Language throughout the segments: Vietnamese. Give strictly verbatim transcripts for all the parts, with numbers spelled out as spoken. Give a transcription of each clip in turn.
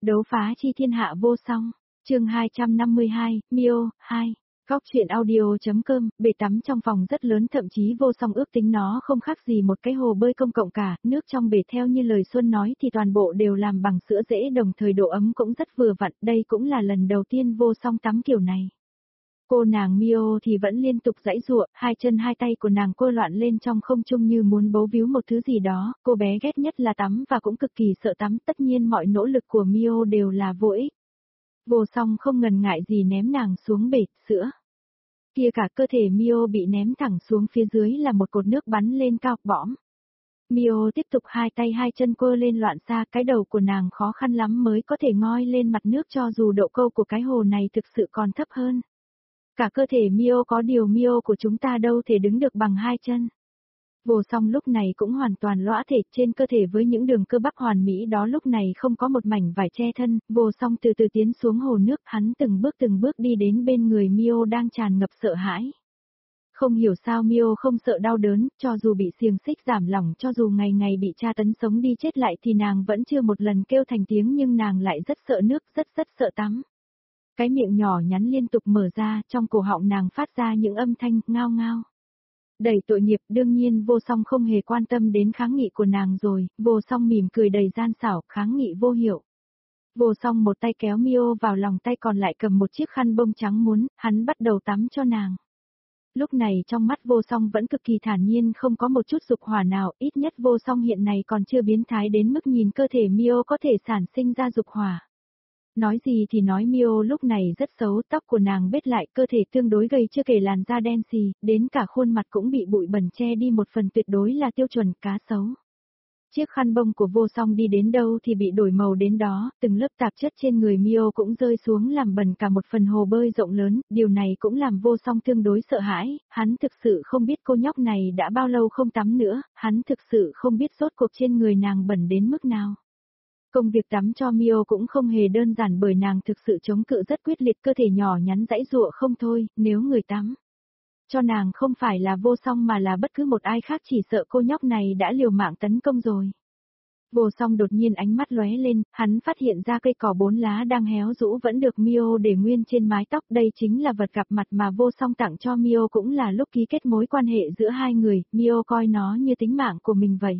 Đấu phá chi thiên hạ vô song, chương hai trăm năm mươi hai, Mio, hai. Góc truyện audio.com, bể tắm trong phòng rất lớn thậm chí vô song ước tính nó không khác gì một cái hồ bơi công cộng cả, nước trong bể theo như lời Xuân nói thì toàn bộ đều làm bằng sữa dễ đồng thời độ ấm cũng rất vừa vặn, đây cũng là lần đầu tiên vô song tắm kiểu này. Cô nàng Mio thì vẫn liên tục giãy giụa, hai chân hai tay của nàng cô loạn lên trong không trung như muốn bấu víu một thứ gì đó, cô bé ghét nhất là tắm và cũng cực kỳ sợ tắm, tất nhiên mọi nỗ lực của Mio đều là vô ích. Vô song không ngần ngại gì ném nàng xuống bể, sữa. Kia cả cơ thể Mio bị ném thẳng xuống phía dưới là một cột nước bắn lên cao bõm. Mio tiếp tục hai tay hai chân quơ lên loạn xa, cái đầu của nàng khó khăn lắm mới có thể ngoi lên mặt nước cho dù độ câu của cái hồ này thực sự còn thấp hơn. Cả cơ thể Mio có điều Mio của chúng ta đâu thể đứng được bằng hai chân. Vô song lúc này cũng hoàn toàn lõa thể trên cơ thể với những đường cơ bắp hoàn mỹ đó lúc này không có một mảnh vải che thân, vô song từ từ tiến xuống hồ nước, hắn từng bước từng bước đi đến bên người Mio đang tràn ngập sợ hãi. Không hiểu sao Mio không sợ đau đớn, cho dù bị xiềng xích giảm lỏng, cho dù ngày ngày bị tra tấn sống đi chết lại thì nàng vẫn chưa một lần kêu thành tiếng nhưng nàng lại rất sợ nước, rất rất sợ tắm. Cái miệng nhỏ nhắn liên tục mở ra, trong cổ họng nàng phát ra những âm thanh ngao ngao. Đầy tội nghiệp, đương nhiên vô song không hề quan tâm đến kháng nghị của nàng rồi, vô song mỉm cười đầy gian xảo, kháng nghị vô hiệu. Vô song một tay kéo Mio vào lòng, tay còn lại cầm một chiếc khăn bông trắng muốn, hắn bắt đầu tắm cho nàng. Lúc này trong mắt vô song vẫn cực kỳ thản nhiên, không có một chút dục hỏa nào, ít nhất vô song hiện này còn chưa biến thái đến mức nhìn cơ thể Mio có thể sản sinh ra dục hỏa. Nói gì thì nói Mio lúc này rất xấu, tóc của nàng bết lại, cơ thể tương đối gầy chưa kể làn da đen xì, đến cả khuôn mặt cũng bị bụi bẩn che đi một phần, tuyệt đối là tiêu chuẩn cá sấu. Chiếc khăn bông của vô song đi đến đâu thì bị đổi màu đến đó, từng lớp tạp chất trên người Mio cũng rơi xuống làm bẩn cả một phần hồ bơi rộng lớn, điều này cũng làm vô song tương đối sợ hãi, hắn thực sự không biết cô nhóc này đã bao lâu không tắm nữa, hắn thực sự không biết rốt cuộc trên người nàng bẩn đến mức nào. Công việc tắm cho Mio cũng không hề đơn giản bởi nàng thực sự chống cự rất quyết liệt, cơ thể nhỏ nhắn giãy giụa không thôi, nếu người tắm cho nàng không phải là vô song mà là bất cứ một ai khác chỉ sợ cô nhóc này đã liều mạng tấn công rồi. Vô song đột nhiên ánh mắt lóe lên, hắn phát hiện ra cây cỏ bốn lá đang héo rũ vẫn được Mio để nguyên trên mái tóc, đây chính là vật gặp mặt mà vô song tặng cho Mio, cũng là lúc ký kết mối quan hệ giữa hai người, Mio coi nó như tính mạng của mình vậy.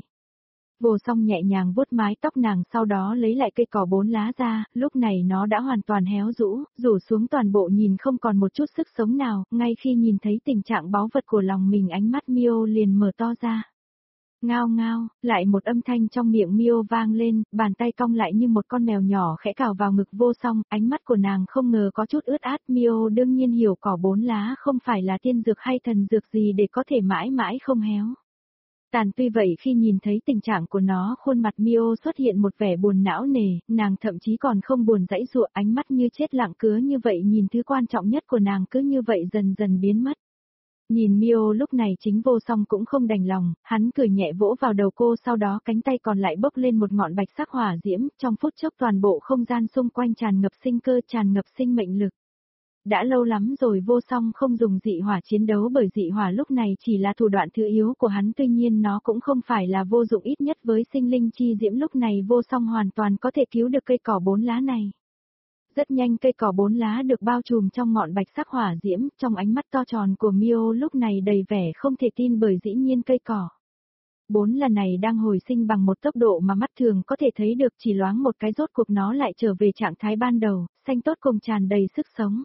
Vô song nhẹ nhàng vuốt mái tóc nàng, sau đó lấy lại cây cỏ bốn lá ra, lúc này nó đã hoàn toàn héo rũ, rủ xuống toàn bộ nhìn không còn một chút sức sống nào, ngay khi nhìn thấy tình trạng báu vật của lòng mình ánh mắt Mio liền mở to ra. Ngao ngao, lại một âm thanh trong miệng Mio vang lên, bàn tay cong lại như một con mèo nhỏ khẽ cào vào ngực vô song, ánh mắt của nàng không ngờ có chút ướt át, Mio đương nhiên hiểu cỏ bốn lá không phải là tiên dược hay thần dược gì để có thể mãi mãi không héo. Tàn tuy vậy khi nhìn thấy tình trạng của nó, khuôn mặt Mio xuất hiện một vẻ buồn não nề, nàng thậm chí còn không buồn giãy giụa, ánh mắt như chết lặng cứ như vậy nhìn thứ quan trọng nhất của nàng cứ như vậy dần dần biến mất. Nhìn Mio lúc này chính vô song cũng không đành lòng, hắn cười nhẹ vỗ vào đầu cô, sau đó cánh tay còn lại bốc lên một ngọn bạch sắc hỏa diễm, trong phút chốc toàn bộ không gian xung quanh tràn ngập sinh cơ, tràn ngập sinh mệnh lực. Đã lâu lắm rồi vô song không dùng dị hỏa chiến đấu bởi dị hỏa lúc này chỉ là thủ đoạn thứ yếu của hắn, tuy nhiên nó cũng không phải là vô dụng, ít nhất với sinh linh chi diễm lúc này vô song hoàn toàn có thể cứu được cây cỏ bốn lá này. Rất nhanh cây cỏ bốn lá được bao trùm trong ngọn bạch sắc hỏa diễm, trong ánh mắt to tròn của Mio lúc này đầy vẻ không thể tin bởi dĩ nhiên cây cỏ bốn lá này đang hồi sinh bằng một tốc độ mà mắt thường có thể thấy được, chỉ loáng một cái rốt cuộc nó lại trở về trạng thái ban đầu, xanh tốt cùng tràn đầy sức sống.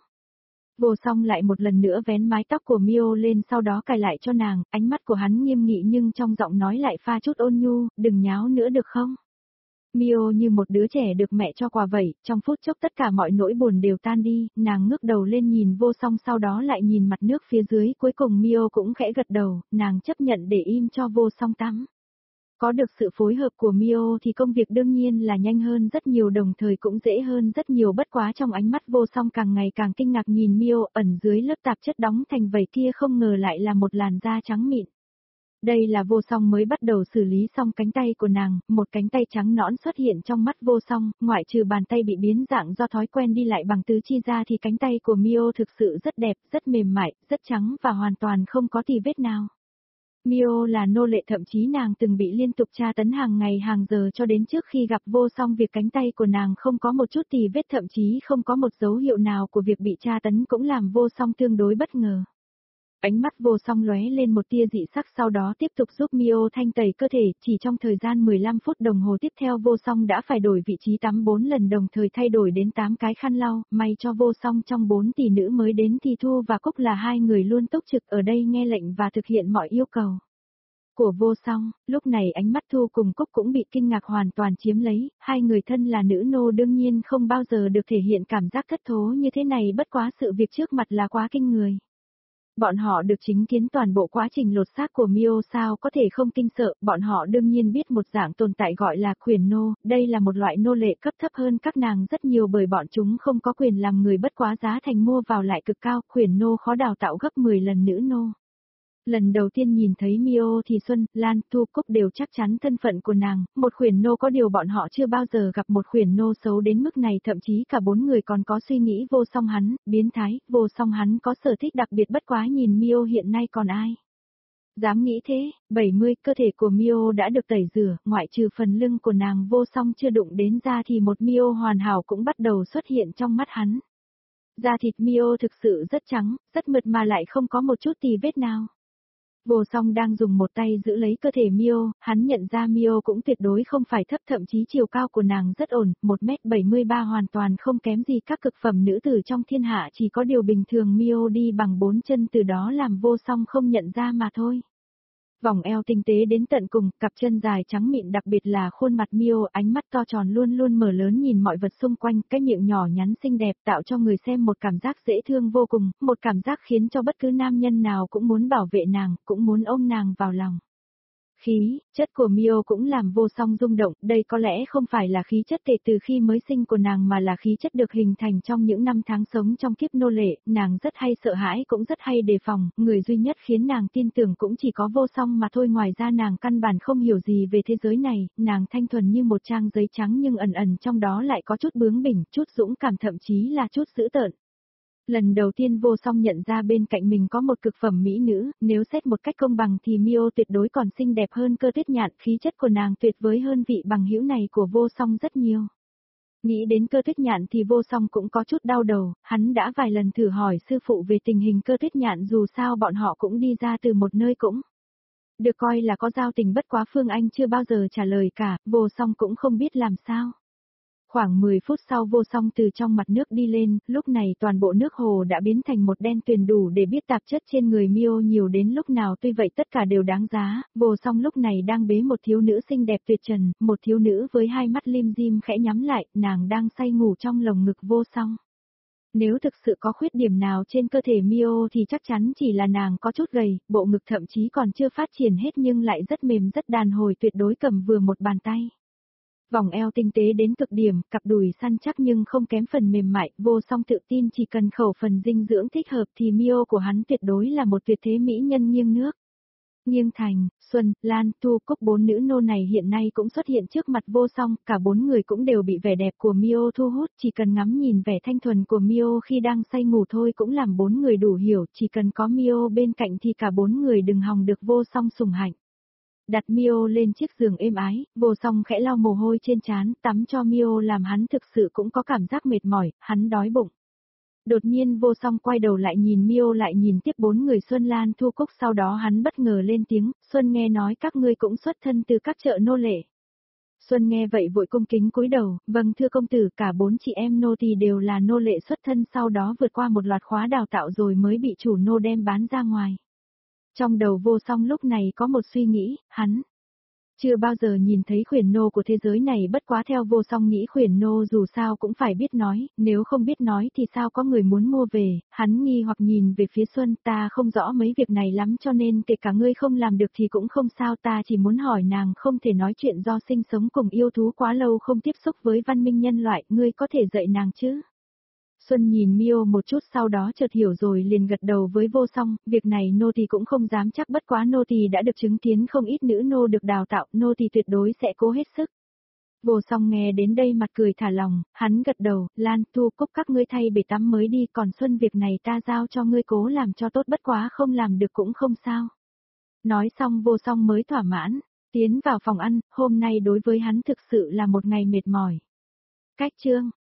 Vô song lại một lần nữa vén mái tóc của Mio lên, sau đó cài lại cho nàng, ánh mắt của hắn nghiêm nghị nhưng trong giọng nói lại pha chút ôn nhu, đừng nháo nữa được không? Mio như một đứa trẻ được mẹ cho quà vậy, trong phút chốc tất cả mọi nỗi buồn đều tan đi, nàng ngước đầu lên nhìn vô song, sau đó lại nhìn mặt nước phía dưới, cuối cùng Mio cũng khẽ gật đầu, nàng chấp nhận để im cho vô song tắm. Có được sự phối hợp của Mio thì công việc đương nhiên là nhanh hơn rất nhiều, đồng thời cũng dễ hơn rất nhiều, bất quá trong ánh mắt vô song càng ngày càng kinh ngạc nhìn Mio, ẩn dưới lớp tạp chất đóng thành vảy kia không ngờ lại là một làn da trắng mịn. Đây là vô song mới bắt đầu xử lý xong cánh tay của nàng, một cánh tay trắng nõn xuất hiện trong mắt vô song, ngoại trừ bàn tay bị biến dạng do thói quen đi lại bằng tứ chi ra thì cánh tay của Mio thực sự rất đẹp, rất mềm mại, rất trắng và hoàn toàn không có tì vết nào. Mio là nô lệ, thậm chí nàng từng bị liên tục tra tấn hàng ngày hàng giờ cho đến trước khi gặp Vô Song, việc cánh tay của nàng không có một chút tì vết, thậm chí không có một dấu hiệu nào của việc bị tra tấn cũng làm Vô Song tương đối bất ngờ. Ánh mắt Vô Song lóe lên một tia dị sắc, sau đó tiếp tục giúp Mio thanh tẩy cơ thể, chỉ trong thời gian mười lăm phút đồng hồ tiếp theo Vô Song đã phải đổi vị trí tắm bốn lần, đồng thời thay đổi đến tám cái khăn lau, may cho Vô Song trong bốn tỷ nữ mới đến thì Thu và Cúc là hai người luôn túc trực ở đây nghe lệnh và thực hiện mọi yêu cầu của Vô Song. Lúc này ánh mắt Thu cùng Cúc cũng bị kinh ngạc hoàn toàn chiếm lấy, hai người thân là nữ nô đương nhiên không bao giờ được thể hiện cảm giác thất thố như thế này, bất quá sự việc trước mặt là quá kinh người. Bọn họ được chứng kiến toàn bộ quá trình lột xác của Mio, sao có thể không kinh sợ, bọn họ đương nhiên biết một dạng tồn tại gọi là khuyển nô, đây là một loại nô lệ cấp thấp hơn các nàng rất nhiều bởi bọn chúng không có quyền làm người, bất quá giá thành mua vào lại cực cao, khuyển nô khó đào tạo gấp mười lần nữ nô. Lần đầu tiên nhìn thấy Mio thì Xuân, Lan, Thu, Cúc đều chắc chắn thân phận của nàng, một khuyển nô, có điều bọn họ chưa bao giờ gặp một khuyển nô xấu đến mức này, thậm chí cả bốn người còn có suy nghĩ Vô Song hắn, biến thái, Vô Song hắn có sở thích đặc biệt, bất quá nhìn Mio hiện nay còn ai dám nghĩ thế. bảy mươi, cơ thể của Mio đã được tẩy rửa, ngoại trừ phần lưng của nàng Vô Song chưa đụng đến da thì một Mio hoàn hảo cũng bắt đầu xuất hiện trong mắt hắn. Da thịt Mio thực sự rất trắng, rất mượt mà lại không có một chút tì vết nào. Vô Song đang dùng một tay giữ lấy cơ thể Mio, hắn nhận ra Mio cũng tuyệt đối không phải thấp, thậm chí chiều cao của nàng rất ổn, một mét bảy mươi ba hoàn toàn không kém gì các cực phẩm nữ tử trong thiên hạ, chỉ có điều bình thường Mio đi bằng bốn chân, từ đó làm Vô Song không nhận ra mà thôi. Vòng eo tinh tế đến tận cùng, cặp chân dài trắng mịn, đặc biệt là khuôn mặt Mio, ánh mắt to tròn luôn luôn mở lớn nhìn mọi vật xung quanh, cái miệng nhỏ nhắn xinh đẹp tạo cho người xem một cảm giác dễ thương vô cùng, một cảm giác khiến cho bất cứ nam nhân nào cũng muốn bảo vệ nàng, cũng muốn ôm nàng vào lòng. Khí chất của Mio cũng làm Vô Song rung động, đây có lẽ không phải là khí chất kể từ khi mới sinh của nàng mà là khí chất được hình thành trong những năm tháng sống trong kiếp nô lệ, nàng rất hay sợ hãi cũng rất hay đề phòng, người duy nhất khiến nàng tin tưởng cũng chỉ có Vô Song mà thôi, ngoài ra nàng căn bản không hiểu gì về thế giới này, nàng thanh thuần như một trang giấy trắng nhưng ẩn ẩn trong đó lại có chút bướng bỉnh, chút dũng cảm, thậm chí là chút dữ tợn. Lần đầu tiên Vô Song nhận ra bên cạnh mình có một cực phẩm mỹ nữ, nếu xét một cách công bằng thì Mio tuyệt đối còn xinh đẹp hơn Cơ Tuyết Nhạn, khí chất của nàng tuyệt vời hơn vị bằng hữu này của Vô Song rất nhiều. Nghĩ đến Cơ Tuyết Nhạn thì Vô Song cũng có chút đau đầu, hắn đã vài lần thử hỏi sư phụ về tình hình Cơ Tuyết Nhạn, dù sao bọn họ cũng đi ra từ một nơi cũng được coi là có giao tình, bất quá Phương Anh chưa bao giờ trả lời cả, Vô Song cũng không biết làm sao. Khoảng mười phút sau Vô Song từ trong mặt nước đi lên, lúc này toàn bộ nước hồ đã biến thành một đen tuyền, đủ để biết tạp chất trên người Mio nhiều đến lúc nào, tuy vậy tất cả đều đáng giá. Vô Song lúc này đang bế một thiếu nữ xinh đẹp tuyệt trần, một thiếu nữ với hai mắt lim dim khẽ nhắm lại, nàng đang say ngủ trong lồng ngực Vô Song. Nếu thực sự có khuyết điểm nào trên cơ thể Mio thì chắc chắn chỉ là nàng có chút gầy, bộ ngực thậm chí còn chưa phát triển hết nhưng lại rất mềm rất đàn hồi, tuyệt đối cầm vừa một bàn tay. Vòng eo tinh tế đến cực điểm, cặp đùi săn chắc nhưng không kém phần mềm mại, Vô Song tự tin chỉ cần khẩu phần dinh dưỡng thích hợp thì Mio của hắn tuyệt đối là một tuyệt thế mỹ nhân nghiêng nước. Nghiêng Thành, Xuân, Lan, Thu, Cúc, bốn nữ nô này hiện nay cũng xuất hiện trước mặt Vô Song, cả bốn người cũng đều bị vẻ đẹp của Mio thu hút, chỉ cần ngắm nhìn vẻ thanh thuần của Mio khi đang say ngủ thôi cũng làm bốn người đủ hiểu, chỉ cần có Mio bên cạnh thì cả bốn người đừng hòng được Vô Song sủng hạnh. Đặt Mio lên chiếc giường êm ái, Vô Song khẽ lau mồ hôi trên trán, tắm cho Mio làm hắn thực sự cũng có cảm giác mệt mỏi, hắn đói bụng. Đột nhiên Vô Song quay đầu lại nhìn Mio, lại nhìn tiếp bốn người Xuân, Lan, Thu, Cúc, sau đó hắn bất ngờ lên tiếng, Xuân nghe nói các ngươi cũng xuất thân từ các chợ nô lệ. Xuân nghe vậy vội cung kính cúi đầu, vâng thưa công tử, cả bốn chị em nô tỳ đều là nô lệ xuất thân, sau đó vượt qua một loạt khóa đào tạo rồi mới bị chủ nô đem bán ra ngoài. Trong đầu Vô Song lúc này có một suy nghĩ, hắn chưa bao giờ nhìn thấy khuyển nô của thế giới này, bất quá theo Vô Song nghĩ khuyển nô dù sao cũng phải biết nói, nếu không biết nói thì sao có người muốn mua về, hắn nghi hoặc nhìn về phía Xuân, ta không rõ mấy việc này lắm cho nên kể cả ngươi không làm được thì cũng không sao, ta chỉ muốn hỏi nàng không thể nói chuyện do sinh sống cùng yêu thú quá lâu không tiếp xúc với văn minh nhân loại, ngươi có thể dạy nàng chứ? Xuân nhìn Mio một chút sau đó chợt hiểu rồi liền gật đầu với Vô Song, việc này nô tỳ cũng không dám chắc, bất quá nô tỳ đã được chứng kiến không ít nữ nô được đào tạo, nô tỳ tuyệt đối sẽ cố hết sức. Vô Song nghe đến đây mặt cười thả lòng, hắn gật đầu, Lan, Thu, Cúc các ngươi thay bể tắm mới đi, còn Xuân việc này ta giao cho ngươi cố làm cho tốt, bất quá không làm được cũng không sao. Nói xong vô song mới thỏa mãn, tiến vào phòng ăn, hôm nay đối với hắn thực sự là một ngày mệt mỏi. Cách chương